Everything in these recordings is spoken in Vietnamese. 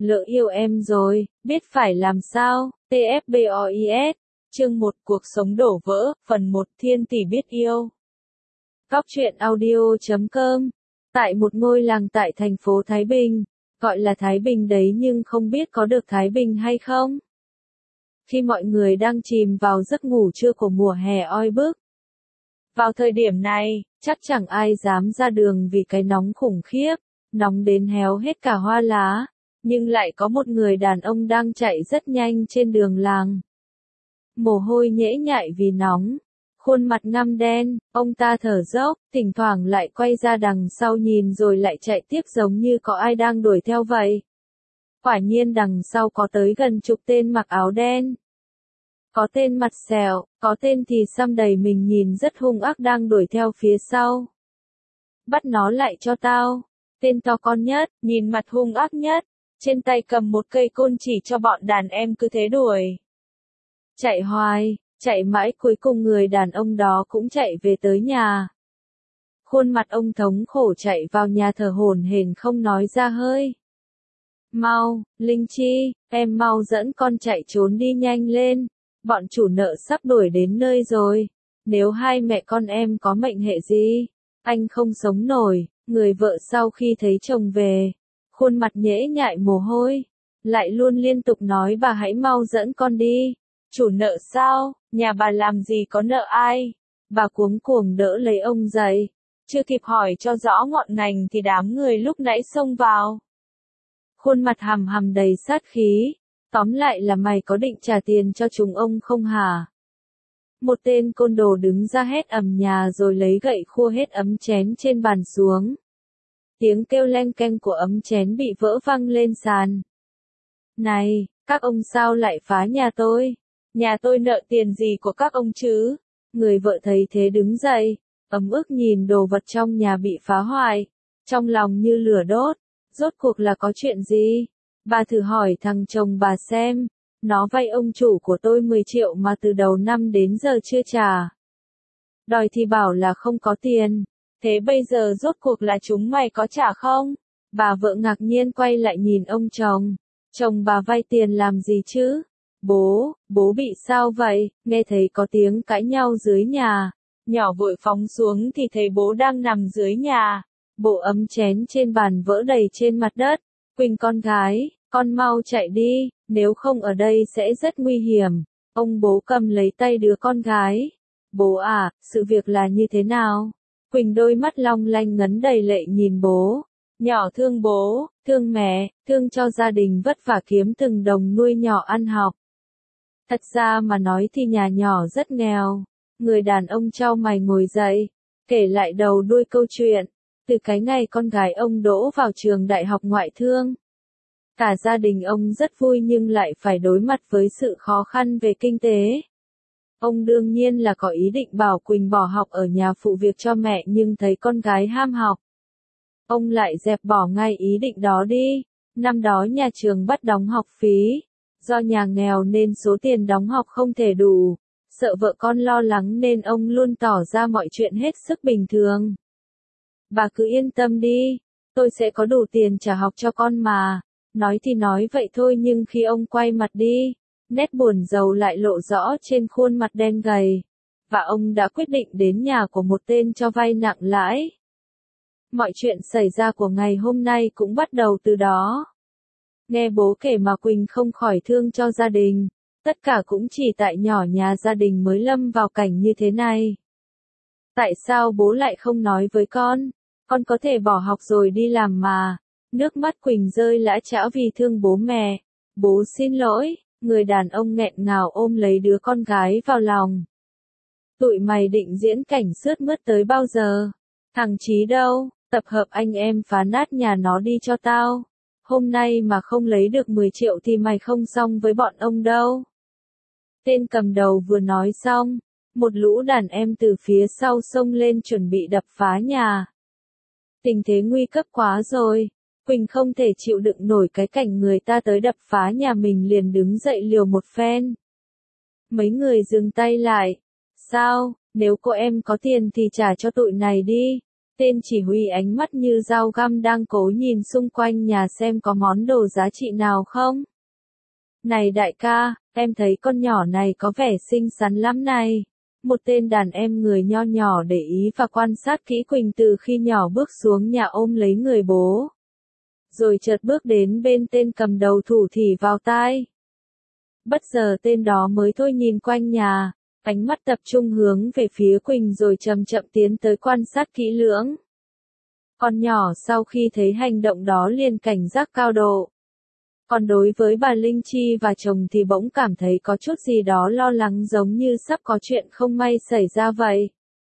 Lỡ yêu em rồi, biết phải làm sao, TFBOIS, chương 1 Cuộc sống đổ vỡ, phần 1 Thiên tỷ biết yêu. Góc truyện audio.com. Tại một ngôi làng tại thành phố Thái Bình, gọi là Thái Bình đấy nhưng không biết có được Thái Bình hay không. Khi mọi người đang chìm vào giấc ngủ trưa của mùa hè oi bức. Vào thời điểm này, chắc chẳng ai dám ra đường vì cái nóng khủng khiếp, nóng đến héo hết cả hoa lá, nhưng lại có một người đàn ông đang chạy rất nhanh trên đường làng. Mồ hôi nhễ nhại vì nóng, khuôn mặt ngăm đen, ông ta thở dốc, thỉnh thoảng lại quay ra đằng sau nhìn rồi lại chạy tiếp giống như có ai đang đuổi theo vậy. Quả nhiên đằng sau có tới gần chục tên mặc áo đen. Có tên mặt sẹo, có tên thì xăm đầy mình nhìn rất hung ác đang đuổi theo phía sau. Bắt nó lại cho tao. Tên to con nhất, nhìn mặt hung ác nhất, trên tay cầm một cây côn chỉ cho bọn đàn em cứ thế đuổi. Chạy hoài, chạy mãi cuối cùng người đàn ông đó cũng chạy về tới nhà. Khuôn mặt ông thống khổ chạy vào nhà thở hổn hển không nói ra hơi. Mau, Linh Chi, em mau dẫn con chạy trốn đi nhanh lên. Bọn chủ nợ sắp đuổi đến nơi rồi. Nếu hai mẹ con em có mệnh hệ gì, anh không sống nổi. Người vợ sau khi thấy chồng về, khuôn mặt nhễ nhại mồ hôi, lại luôn liên tục nói bà hãy mau dẫn con đi. Chủ nợ sao, nhà bà làm gì có nợ ai. Bà cuống cuồng đỡ lấy ông dậy. Chưa kịp hỏi cho rõ ngọn ngành thì đám người lúc nãy xông vào. Khuôn mặt hằm hằm đầy sát khí. Tóm lại là mày có định trả tiền cho chúng ông không hả? Một tên côn đồ đứng ra hét ầm nhà rồi lấy gậy khua hết ấm chén trên bàn xuống. Tiếng kêu leng keng của ấm chén bị vỡ văng lên sàn. Này, các ông sao lại phá nhà tôi? Nhà tôi nợ tiền gì của các ông chứ? Người vợ thấy thế đứng dậy, ấm ức nhìn đồ vật trong nhà bị phá hoại. Trong lòng như lửa đốt, rốt cuộc là có chuyện gì? Bà thử hỏi thằng chồng bà xem, nó vay ông chủ của tôi 10 triệu mà từ đầu năm đến giờ chưa trả. Đòi thì bảo là không có tiền, thế bây giờ rốt cuộc là chúng mày có trả không? Bà vợ ngạc nhiên quay lại nhìn ông chồng, chồng bà vay tiền làm gì chứ? Bố bị sao vậy? Nghe thấy có tiếng cãi nhau dưới nhà, nhỏ vội phóng xuống thì thấy bố đang nằm dưới nhà, bộ ấm chén trên bàn vỡ đầy trên mặt đất. Quỳnh con gái, con mau chạy đi, nếu không ở đây sẽ rất nguy hiểm. Ông bố cầm lấy tay đứa con gái. Bố à, sự việc là như thế nào? Quỳnh đôi mắt long lanh ngấn đầy lệ nhìn bố. Nhỏ thương bố, thương mẹ, thương cho gia đình vất vả kiếm từng đồng nuôi nhỏ ăn học. Thật ra mà nói thì nhà nhỏ rất nghèo. Người đàn ông chau mày ngồi dậy, kể lại đầu đuôi câu chuyện. Từ cái ngày con gái ông đỗ vào trường đại học ngoại thương. Cả gia đình ông rất vui nhưng lại phải đối mặt với sự khó khăn về kinh tế. Ông đương nhiên là có ý định bảo Quỳnh bỏ học ở nhà phụ việc cho mẹ nhưng thấy con gái ham học. Ông lại dẹp bỏ ngay ý định đó đi. Năm đó nhà trường bắt đóng học phí. Do nhà nghèo nên số tiền đóng học không thể đủ. Sợ vợ con lo lắng nên ông luôn tỏ ra mọi chuyện hết sức bình thường. Bà cứ yên tâm đi, tôi sẽ có đủ tiền trả học cho con mà. Nói thì nói vậy thôi nhưng khi ông quay mặt đi, nét buồn rầu lại lộ rõ trên khuôn mặt đen gầy. Và ông đã quyết định đến nhà của một tên cho vay nặng lãi. Mọi chuyện xảy ra của ngày hôm nay cũng bắt đầu từ đó. Nghe bố kể mà Quỳnh không khỏi thương cho gia đình. Tất cả cũng chỉ tại nhỏ nhà gia đình mới lâm vào cảnh như thế này. Tại sao bố lại không nói với con? Con có thể bỏ học rồi đi làm mà. Nước mắt Quỳnh rơi lã chã vì thương bố mẹ. Bố xin lỗi, người đàn ông nghẹn ngào ôm lấy đứa con gái vào lòng. Tụi mày định diễn cảnh sướt mướt tới bao giờ? Thằng Chí đâu? Tập hợp anh em phá nát nhà nó đi cho tao. Hôm nay mà không lấy được 10 triệu thì mày không xong với bọn ông đâu. Tên cầm đầu vừa nói xong, một lũ đàn em từ phía sau xông lên chuẩn bị đập phá nhà. Tình thế nguy cấp quá rồi. Quỳnh không thể chịu đựng nổi cái cảnh người ta tới đập phá nhà mình liền đứng dậy liều một phen. Mấy người dừng tay lại. Sao, nếu cô em có tiền thì trả cho tụi này đi. Tên chỉ huy ánh mắt như dao găm đang cố nhìn xung quanh nhà xem có món đồ giá trị nào không. Này đại ca, em thấy con nhỏ này có vẻ xinh xắn lắm này. Một tên đàn em người nho nhỏ để ý và quan sát kỹ Quỳnh từ khi nhỏ bước xuống nhà ôm lấy người bố. Rồi chợt bước đến bên tên cầm đầu thủ thỉ vào tai. Bất giờ tên đó mới thôi nhìn quanh nhà, ánh mắt tập trung hướng về phía Quỳnh rồi chậm chậm tiến tới quan sát kỹ lưỡng. Con nhỏ sau khi thấy hành động đó liền cảnh giác cao độ. Còn đối với bà Linh Chi và chồng thì bỗng cảm thấy có chút gì đó lo lắng giống như sắp có chuyện không may xảy ra vậy.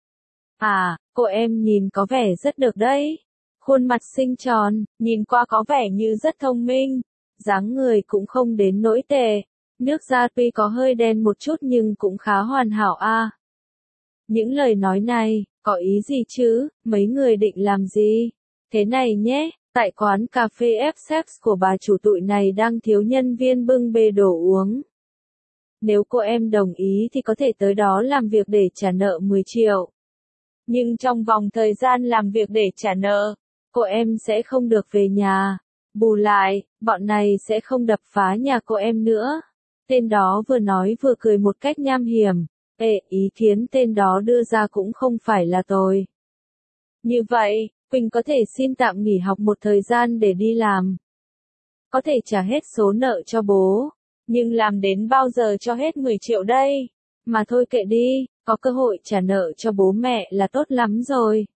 À, cô em nhìn có vẻ rất được đấy. Khuôn mặt xinh tròn, nhìn qua có vẻ như rất thông minh. Dáng người cũng không đến nỗi tệ. Nước da tuy có hơi đen một chút nhưng cũng khá hoàn hảo a. Những lời nói này, có ý gì chứ, mấy người định làm gì? Thế này nhé, tại quán cà phê F của bà chủ tụi này đang thiếu nhân viên bưng bê đồ uống. Nếu cô em đồng ý thì có thể tới đó làm việc để trả nợ 10 triệu. Nhưng trong vòng thời gian làm việc để trả nợ, cô em sẽ không được về nhà. Bù lại, bọn này sẽ không đập phá nhà cô em nữa. Tên đó vừa nói vừa cười một cách nham hiểm. Ý kiến tên đó đưa ra cũng không phải là tồi. Như vậy, Quỳnh có thể xin tạm nghỉ học một thời gian để đi làm. Có thể trả hết số nợ cho bố. Nhưng làm đến bao giờ cho hết 10 triệu đây? Mà thôi kệ đi, có cơ hội trả nợ cho bố mẹ là tốt lắm rồi.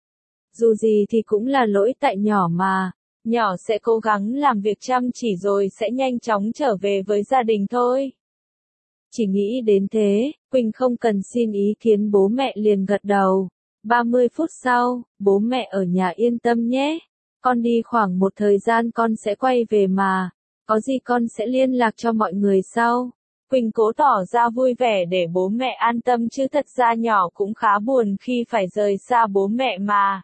Dù gì thì cũng là lỗi tại nhỏ mà. Nhỏ sẽ cố gắng làm việc chăm chỉ rồi sẽ nhanh chóng trở về với gia đình thôi. Chỉ nghĩ đến thế, Quỳnh không cần xin ý kiến bố mẹ liền gật đầu. 30 phút sau, bố mẹ ở nhà yên tâm nhé. Con đi khoảng một thời gian con sẽ quay về mà. Có gì con sẽ liên lạc cho mọi người sau. Quỳnh cố tỏ ra vui vẻ để bố mẹ an tâm chứ thật ra nhỏ cũng khá buồn khi phải rời xa bố mẹ mà.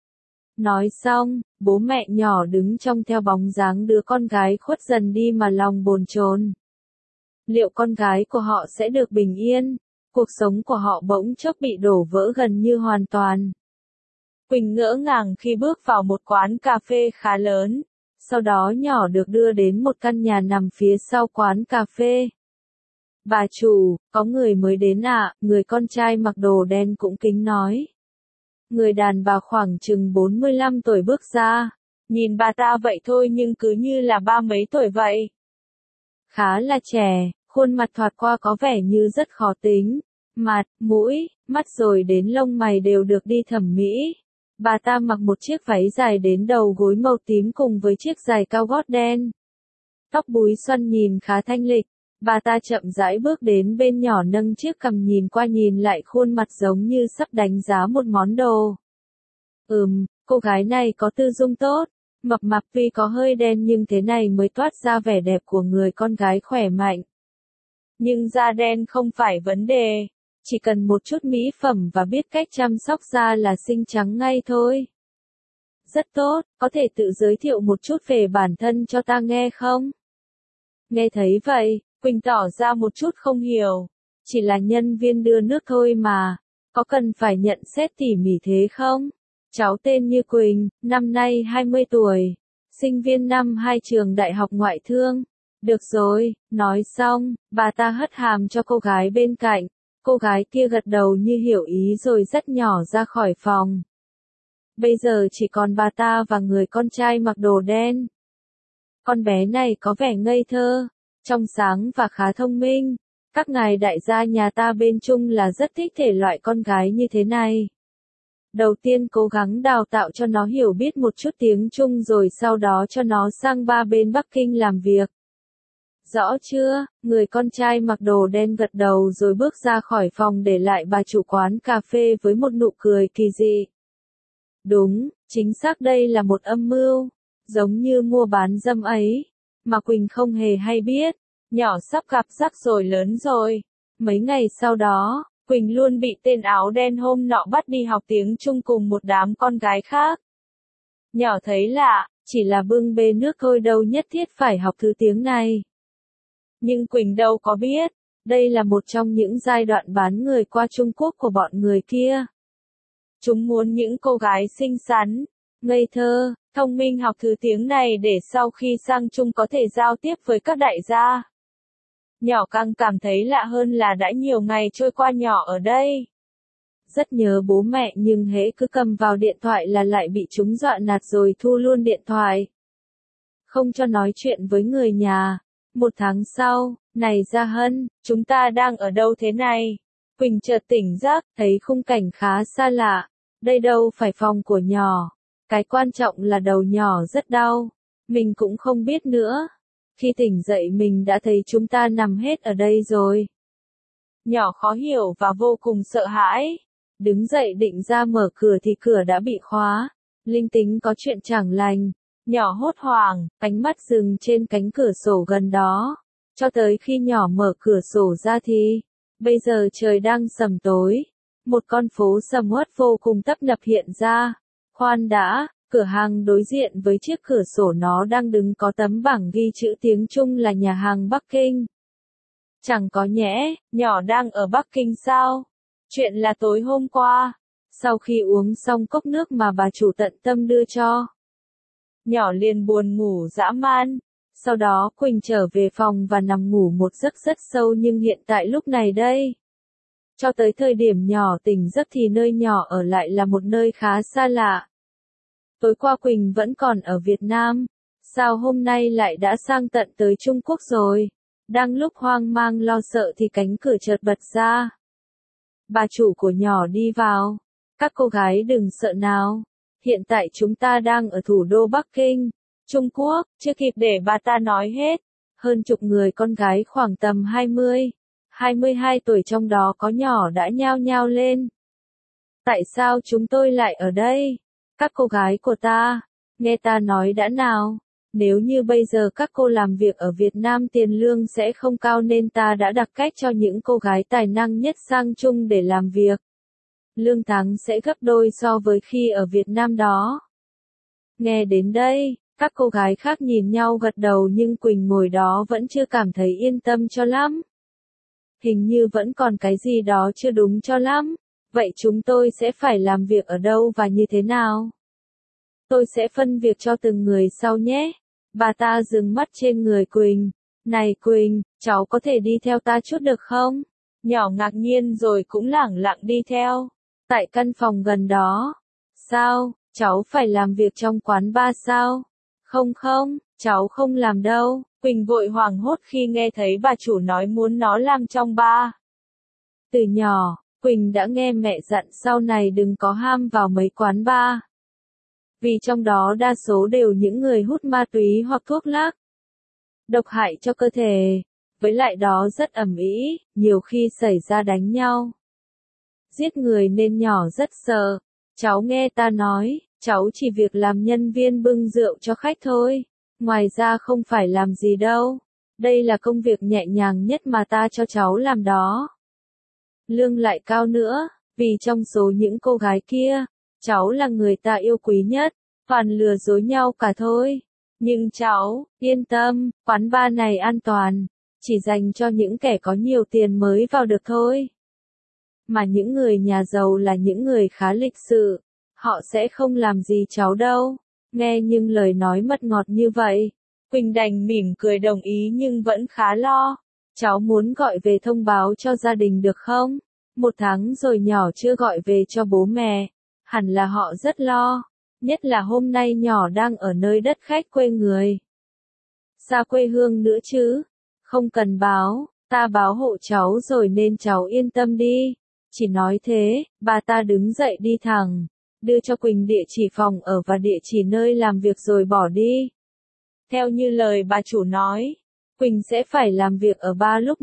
Nói xong, bố mẹ nhỏ đứng trong theo bóng dáng đứa con gái khuất dần đi mà lòng bồn chồn. Liệu con gái của họ sẽ được bình yên? Cuộc sống của họ bỗng chốc bị đổ vỡ gần như hoàn toàn. Quỳnh ngỡ ngàng khi bước vào một quán cà phê khá lớn. Sau đó nhỏ được đưa đến một căn nhà nằm phía sau quán cà phê. Bà chủ, có người mới đến ạ, người con trai mặc đồ đen cũng kính nói. Người đàn bà khoảng chừng 45 tuổi bước ra. Nhìn bà ta vậy thôi nhưng cứ như là ba mấy tuổi vậy. Khá là trẻ, khuôn mặt thoạt qua có vẻ như rất khó tính. Mặt, mũi, mắt rồi đến lông mày đều được đi thẩm mỹ. Bà ta mặc một chiếc váy dài đến đầu gối màu tím cùng với chiếc giày cao gót đen. Tóc búi xoăn nhìn khá thanh lịch. Bà ta chậm rãi bước đến bên nhỏ nâng chiếc cằm nhìn qua nhìn lại khuôn mặt giống như sắp đánh giá một món đồ. Cô gái này có tư dung tốt. Mập mạp tuy có hơi đen nhưng thế này mới toát ra vẻ đẹp của người con gái khỏe mạnh. Nhưng da đen không phải vấn đề. Chỉ cần một chút mỹ phẩm và biết cách chăm sóc da là xinh trắng ngay thôi. Rất tốt, có thể tự giới thiệu một chút về bản thân cho ta nghe không? Nghe thấy vậy, Quỳnh tỏ ra một chút không hiểu. Chỉ là nhân viên đưa nước thôi mà. Có cần phải nhận xét tỉ mỉ thế không? Cháu tên như Quỳnh, năm nay 20 tuổi. Sinh viên năm 2 trường đại học ngoại thương. Được rồi, nói xong, bà ta hất hàm cho cô gái bên cạnh. Cô gái kia gật đầu như hiểu ý rồi rất nhỏ ra khỏi phòng. Bây giờ chỉ còn bà ta và người con trai mặc đồ đen. Con bé này có vẻ ngây thơ, trong sáng và khá thông minh. Các ngài đại gia nhà ta bên Trung là rất thích thể loại con gái như thế này. Đầu tiên cố gắng đào tạo cho nó hiểu biết một chút tiếng Trung rồi sau đó cho nó sang ba bên Bắc Kinh làm việc. Rõ chưa? Người con trai mặc đồ đen gật đầu rồi bước ra khỏi phòng để lại bà chủ quán cà phê với một nụ cười kỳ dị. Đúng, chính xác đây là một âm mưu, giống như mua bán dâm ấy, mà Quỳnh không hề hay biết. Nhỏ sắp gặp rắc rối lớn rồi. Mấy ngày sau đó, Quỳnh luôn bị tên áo đen hôm nọ bắt đi học tiếng Trung cùng một đám con gái khác. Nhỏ thấy lạ, chỉ là bưng bê nước thôi đâu nhất thiết phải học thứ tiếng này. Nhưng Quỳnh đâu có biết, đây là một trong những giai đoạn bán người qua Trung Quốc của bọn người kia. Chúng muốn những cô gái xinh xắn, ngây thơ, thông minh học thứ tiếng này để sau khi sang Trung có thể giao tiếp với các đại gia. Nhỏ càng cảm thấy lạ hơn là đã nhiều ngày trôi qua nhỏ ở đây. Rất nhớ bố mẹ nhưng hễ cứ cầm vào điện thoại là lại bị chúng dọa nạt rồi thu luôn điện thoại. Không cho nói chuyện với người nhà. Một tháng sau, này Gia Hân, chúng ta đang ở đâu thế này? Quỳnh chợt tỉnh giấc, thấy khung cảnh khá xa lạ. Đây đâu phải phòng của nhỏ. Cái quan trọng là đầu nhỏ rất đau. Mình cũng không biết nữa. Khi tỉnh dậy mình đã thấy chúng ta nằm hết ở đây rồi. Nhỏ khó hiểu và vô cùng sợ hãi. Đứng dậy định ra mở cửa thì cửa đã bị khóa. Linh tính có chuyện chẳng lành. Nhỏ hốt hoảng, ánh mắt dừng trên cánh cửa sổ gần đó. Cho tới khi nhỏ mở cửa sổ ra thì, bây giờ trời đang sầm tối. Một con phố sầm uất vô cùng tấp nập hiện ra. Khoan đã, cửa hàng đối diện với chiếc cửa sổ nó đang đứng có tấm bảng ghi chữ tiếng Trung là nhà hàng Bắc Kinh. Chẳng có nhẽ, nhỏ đang ở Bắc Kinh sao? Chuyện là tối hôm qua, sau khi uống xong cốc nước mà bà chủ tận tâm đưa cho. Nhỏ liền buồn ngủ dã man. Sau đó Quỳnh trở về phòng và nằm ngủ một giấc rất sâu nhưng hiện tại lúc này đây. Cho tới thời điểm nhỏ tỉnh giấc thì nơi nhỏ ở lại là một nơi khá xa lạ. Tối qua Quỳnh vẫn còn ở Việt Nam. Sao hôm nay lại đã sang tận tới Trung Quốc rồi? Đang lúc hoang mang lo sợ thì cánh cửa chợt bật ra. Bà chủ của nhỏ đi vào. Các cô gái đừng sợ nào. Hiện tại chúng ta đang ở thủ đô Bắc Kinh, Trung Quốc, chưa kịp để bà ta nói hết. Hơn chục người con gái khoảng tầm 20, 22 tuổi trong đó có nhỏ đã nhao nhao lên. Tại sao chúng tôi lại ở đây? Các cô gái của ta, nghe ta nói đã nào. Nếu như bây giờ các cô làm việc ở Việt Nam tiền lương sẽ không cao nên ta đã đặt cách cho những cô gái tài năng nhất sang Trung để làm việc. Lương tháng sẽ gấp đôi so với khi ở Việt Nam đó. Nghe đến đây, các cô gái khác nhìn nhau gật đầu nhưng Quỳnh ngồi đó vẫn chưa cảm thấy yên tâm cho lắm. Hình như vẫn còn cái gì đó chưa đúng cho lắm. Vậy chúng tôi sẽ phải làm việc ở đâu và như thế nào? Tôi sẽ phân việc cho từng người sau nhé. Bà ta dừng mắt trên người Quỳnh. Này Quỳnh, cháu có thể đi theo ta chút được không? Nhỏ ngạc nhiên rồi cũng lẳng lặng đi theo. Tại căn phòng gần đó. Sao, cháu phải làm việc trong quán bar sao? Không không, cháu không làm đâu. Quỳnh vội hoảng hốt khi nghe thấy bà chủ nói muốn nó làm trong bar. Từ nhỏ, Quỳnh đã nghe mẹ dặn sau này đừng có ham vào mấy quán bar. Vì trong đó đa số đều những người hút ma túy hoặc thuốc lắc. Độc hại cho cơ thể. Với lại đó rất ầm ĩ, nhiều khi xảy ra đánh nhau. Giết người nên nhỏ rất sợ. Cháu nghe ta nói, cháu chỉ việc làm nhân viên bưng rượu cho khách thôi. Ngoài ra không phải làm gì đâu. Đây là công việc nhẹ nhàng nhất mà ta cho cháu làm đó. Lương lại cao nữa, vì trong số những cô gái kia, cháu là người ta yêu quý nhất. Toàn lừa dối nhau cả thôi. Nhưng cháu, yên tâm, quán bar này an toàn. Chỉ dành cho những kẻ có nhiều tiền mới vào được thôi. Mà những người nhà giàu là những người khá lịch sự. Họ sẽ không làm gì cháu đâu. Nghe nhưng lời nói mật ngọt như vậy. Quỳnh đành mỉm cười đồng ý nhưng vẫn khá lo. Cháu muốn gọi về thông báo cho gia đình được không? Một tháng rồi nhỏ chưa gọi về cho bố mẹ. Hẳn là họ rất lo. Nhất là hôm nay nhỏ đang ở nơi đất khách quê người. Xa quê hương nữa chứ. Không cần báo, ta báo hộ cháu rồi nên cháu yên tâm đi. Chỉ nói thế, bà ta đứng dậy đi thẳng. Đưa cho Quỳnh địa chỉ phòng ở và địa chỉ nơi làm việc rồi bỏ đi. Theo như lời bà chủ nói, Quỳnh sẽ phải làm việc ở bar lúc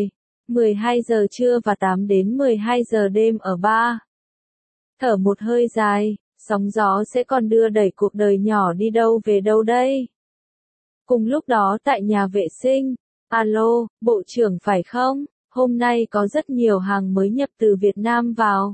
12 giờ trưa và 8 đến 12 giờ đêm ở bar. Thở một hơi dài. Sóng gió sẽ còn đưa đẩy cuộc đời nhỏ đi đâu về đâu đây? Cùng lúc đó tại nhà vệ sinh, alo, bộ trưởng phải không? Hôm nay có rất nhiều hàng mới nhập từ Việt Nam vào.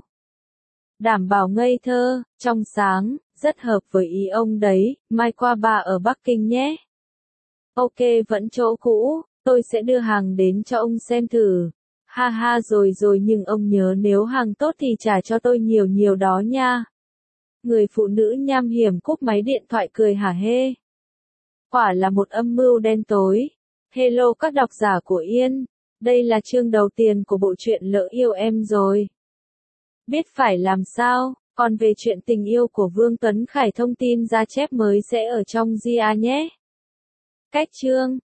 Đảm bảo ngây thơ, trong sáng, rất hợp với ý ông đấy, mai qua bà ở Bắc Kinh nhé. Ok vẫn chỗ cũ, tôi sẽ đưa hàng đến cho ông xem thử. Ha ha rồi rồi nhưng ông nhớ nếu hàng tốt thì trả cho tôi nhiều nhiều đó nha. Người phụ nữ nham hiểm cúp máy điện thoại cười hả hê. Quả là một âm mưu đen tối. Hello các độc giả của Yên. Đây là chương đầu tiên của bộ truyện Lỡ yêu em rồi. Biết phải làm sao, còn về chuyện tình yêu của Vương Tuấn Khải thông tin ra chép mới sẽ ở trong GA nhé. Cách chương